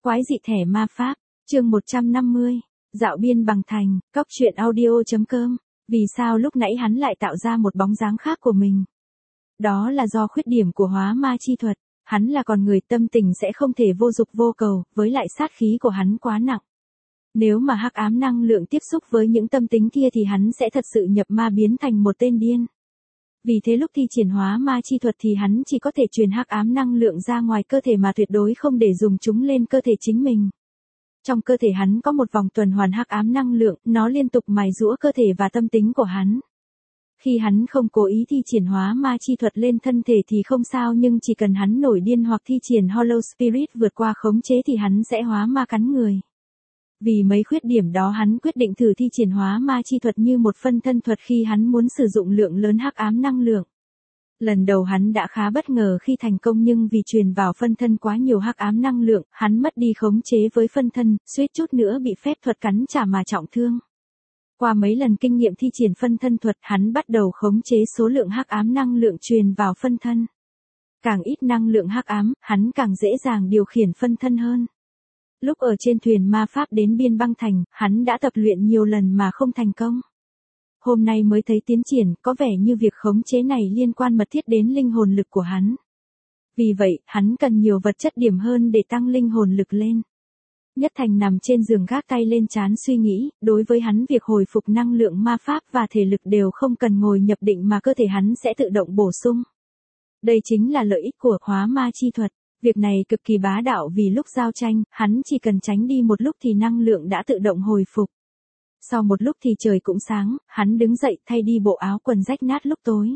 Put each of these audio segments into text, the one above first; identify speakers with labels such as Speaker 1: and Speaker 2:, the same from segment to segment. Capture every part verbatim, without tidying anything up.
Speaker 1: Quái dị thẻ ma pháp, chương một trăm năm mươi, dạo biên bằng thành, cóc truyện audio.com, vì sao lúc nãy hắn lại tạo ra một bóng dáng khác của mình? Đó là do khuyết điểm của hóa ma chi thuật, hắn là con người tâm tình sẽ không thể vô dục vô cầu, với lại sát khí của hắn quá nặng. Nếu mà hắc ám năng lượng tiếp xúc với những tâm tính kia thì hắn sẽ thật sự nhập ma biến thành một tên điên. Vì thế lúc thi triển hóa ma chi thuật thì hắn chỉ có thể truyền hắc ám năng lượng ra ngoài cơ thể mà tuyệt đối không để dùng chúng lên cơ thể chính mình. Trong cơ thể hắn có một vòng tuần hoàn hắc ám năng lượng, nó liên tục mài giũa cơ thể và tâm tính của hắn. Khi hắn không cố ý thi triển hóa ma chi thuật lên thân thể thì không sao, nhưng chỉ cần hắn nổi điên hoặc thi triển Hollow Spirit vượt qua khống chế thì hắn sẽ hóa ma cắn người. Vì mấy khuyết điểm đó hắn quyết định thử thi triển hóa ma chi thuật như một phân thân thuật khi hắn muốn sử dụng lượng lớn hắc ám năng lượng. Lần đầu hắn đã khá bất ngờ khi thành công, nhưng vì truyền vào phân thân quá nhiều hắc ám năng lượng, hắn mất đi khống chế với phân thân, suýt chút nữa bị phép thuật cắn trả mà trọng thương. Qua mấy lần kinh nghiệm thi triển phân thân thuật, hắn bắt đầu khống chế số lượng hắc ám năng lượng truyền vào phân thân. Càng ít năng lượng hắc ám, hắn càng dễ dàng điều khiển phân thân hơn. Lúc ở trên thuyền ma pháp đến biên băng thành, hắn đã tập luyện nhiều lần mà không thành công. Hôm nay mới thấy tiến triển, có vẻ như việc khống chế này liên quan mật thiết đến linh hồn lực của hắn. Vì vậy, hắn cần nhiều vật chất điểm hơn để tăng linh hồn lực lên. Nhất Thành nằm trên giường gác tay lên trán suy nghĩ, đối với hắn việc hồi phục năng lượng ma pháp và thể lực đều không cần ngồi nhập định mà cơ thể hắn sẽ tự động bổ sung. Đây chính là lợi ích của hóa ma chi thuật. Việc này cực kỳ bá đạo vì lúc giao tranh, hắn chỉ cần tránh đi một lúc thì năng lượng đã tự động hồi phục. Sau một lúc thì trời cũng sáng, hắn đứng dậy thay đi bộ áo quần rách nát lúc tối.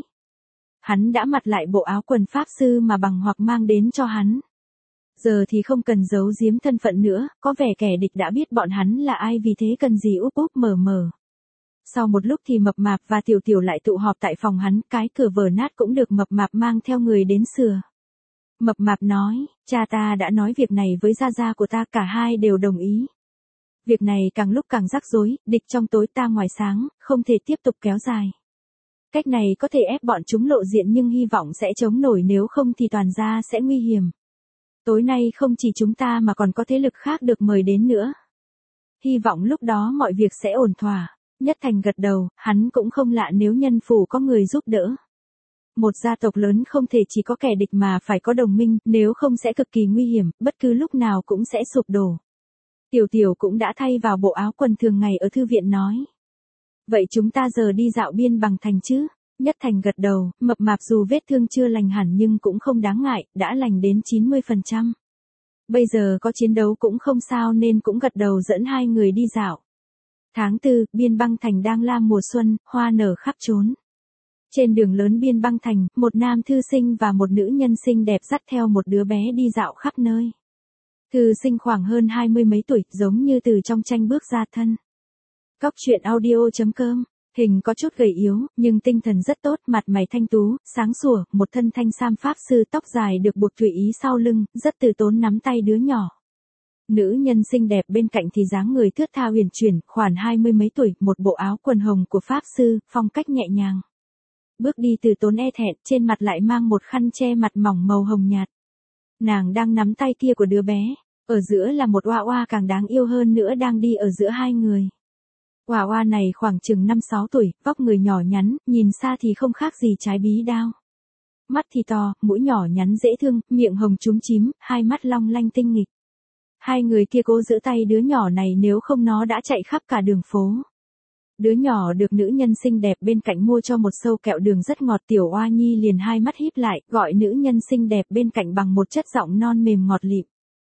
Speaker 1: Hắn đã mặc lại bộ áo quần pháp sư mà bằng hoặc mang đến cho hắn. Giờ thì không cần giấu giếm thân phận nữa, có vẻ kẻ địch đã biết bọn hắn là ai, vì thế cần gì úp úp mở mở. Sau một lúc thì Mập Mạp và Tiểu Tiểu lại tụ họp tại phòng hắn, cái cửa vỡ nát cũng được Mập Mạp mang theo người đến sửa. Mập Mạp nói, cha ta đã nói việc này với gia gia của ta, cả hai đều đồng ý. Việc này càng lúc càng rắc rối, địch trong tối ta ngoài sáng, không thể tiếp tục kéo dài. Cách này có thể ép bọn chúng lộ diện nhưng hy vọng sẽ chống nổi, nếu không thì toàn gia sẽ nguy hiểm. Tối nay không chỉ chúng ta mà còn có thế lực khác được mời đến nữa. Hy vọng lúc đó mọi việc sẽ ổn thỏa. Nhất Thành gật đầu, hắn cũng không lạ nếu nhân phủ có người giúp đỡ. Một gia tộc lớn không thể chỉ có kẻ địch mà phải có đồng minh, nếu không sẽ cực kỳ nguy hiểm, bất cứ lúc nào cũng sẽ sụp đổ. Tiểu Tiểu cũng đã thay vào bộ áo quần thường ngày ở thư viện nói. Vậy chúng ta giờ đi dạo biên bằng thành chứ? Nhất Thành gật đầu, Mập Mạp dù vết thương chưa lành hẳn nhưng cũng không đáng ngại, đã lành đến chín mươi phần trăm. Bây giờ có chiến đấu cũng không sao nên cũng gật đầu dẫn hai người đi dạo. Tháng tư, biên băng thành đang là mùa xuân, hoa nở khắp trốn. Trên đường lớn biên băng thành, một nam thư sinh và một nữ nhân xinh đẹp dắt theo một đứa bé đi dạo khắp nơi. Thư sinh khoảng hơn hai mươi mấy tuổi, giống như từ trong tranh bước ra thân. Cóc truyện audio.com, hình có chút gầy yếu, nhưng tinh thần rất tốt, mặt mày thanh tú, sáng sủa, một thân thanh sam pháp sư, tóc dài được buộc tùy ý sau lưng, rất từ tốn nắm tay đứa nhỏ. Nữ nhân xinh đẹp bên cạnh thì dáng người thướt tha huyền chuyển, khoảng hai mươi mấy tuổi, một bộ áo quần hồng của pháp sư, phong cách nhẹ nhàng. Bước đi từ tốn e thẹn, trên mặt lại mang một khăn che mặt mỏng màu hồng nhạt. Nàng đang nắm tay kia của đứa bé, ở giữa là một oa oa càng đáng yêu hơn nữa đang đi ở giữa hai người. Oa oa này khoảng chừng năm sáu tuổi, vóc người nhỏ nhắn, nhìn xa thì không khác gì trái bí đao. Mắt thì to, mũi nhỏ nhắn dễ thương, miệng hồng chúm chím, hai mắt long lanh tinh nghịch. Hai người kia cố giữ tay đứa nhỏ này, nếu không nó đã chạy khắp cả đường phố. Đứa nhỏ được nữ nhân xinh đẹp bên cạnh mua cho một sâu kẹo đường rất ngọt, Tiểu Oa Nhi liền hai mắt híp lại, gọi nữ nhân xinh đẹp bên cạnh bằng một chất giọng non mềm ngọt lịm.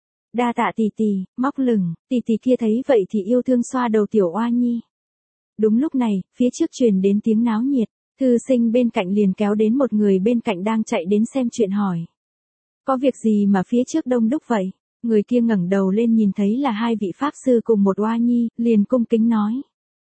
Speaker 1: Đa tạ tì tì, móc lửng, tì tì kia thấy vậy thì yêu thương xoa đầu Tiểu Oa Nhi. Đúng lúc này, phía trước truyền đến tiếng náo nhiệt, thư sinh bên cạnh liền kéo đến một người bên cạnh đang chạy đến xem chuyện hỏi. Có việc gì mà phía trước đông đúc vậy? Người kia ngẩng đầu lên nhìn thấy là hai vị pháp sư cùng một Oa Nhi, liền cung kính nói.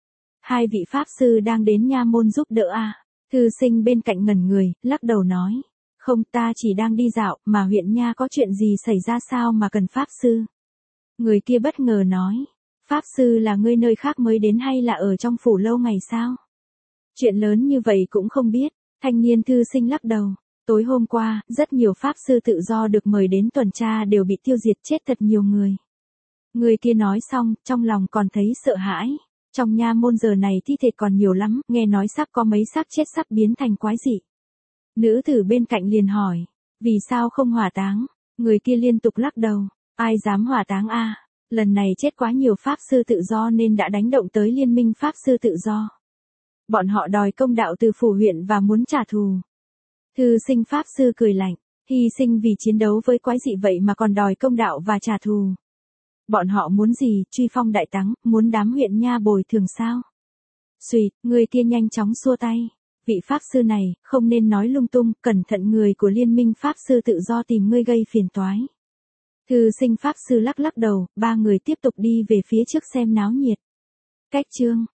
Speaker 1: Hai vị pháp sư đang đến nha môn giúp đỡ à? Thư sinh bên cạnh ngẩn người, lắc đầu nói. Không, ta chỉ đang đi dạo, mà huyện nha có chuyện gì xảy ra sao mà cần pháp sư? Người kia bất ngờ nói. Pháp sư là ngươi nơi khác mới đến hay là ở trong phủ lâu ngày sao? Chuyện lớn như vậy cũng không biết. Thanh niên thư sinh lắc đầu. Tối hôm qua, rất nhiều pháp sư tự do được mời đến tuần tra đều bị tiêu diệt, chết thật nhiều người. Người kia nói xong, trong lòng còn thấy sợ hãi. Trong nha môn giờ này thi thể còn nhiều lắm, nghe nói sắp có mấy xác chết sắp biến thành quái dị. Nữ tử bên cạnh liền hỏi, vì sao không hỏa táng? Người kia liên tục lắc đầu, ai dám hỏa táng a? Lần này chết quá nhiều pháp sư tự do nên đã đánh động tới liên minh pháp sư tự do. Bọn họ đòi công đạo từ phủ huyện và muốn trả thù. Thư sinh pháp sư cười lạnh, hy sinh vì chiến đấu với quái dị vậy mà còn đòi công đạo và trả thù. Bọn họ muốn gì, truy phong đại thắng, muốn đám huyện nha bồi thường sao? Xùyệt, người kia nhanh chóng xua tay. Vị pháp sư này, không nên nói lung tung, cẩn thận người của liên minh pháp sư tự do tìm ngươi gây phiền toái. Thư sinh pháp sư lắc lắc đầu, ba người tiếp tục đi về phía trước xem náo nhiệt. Cách chương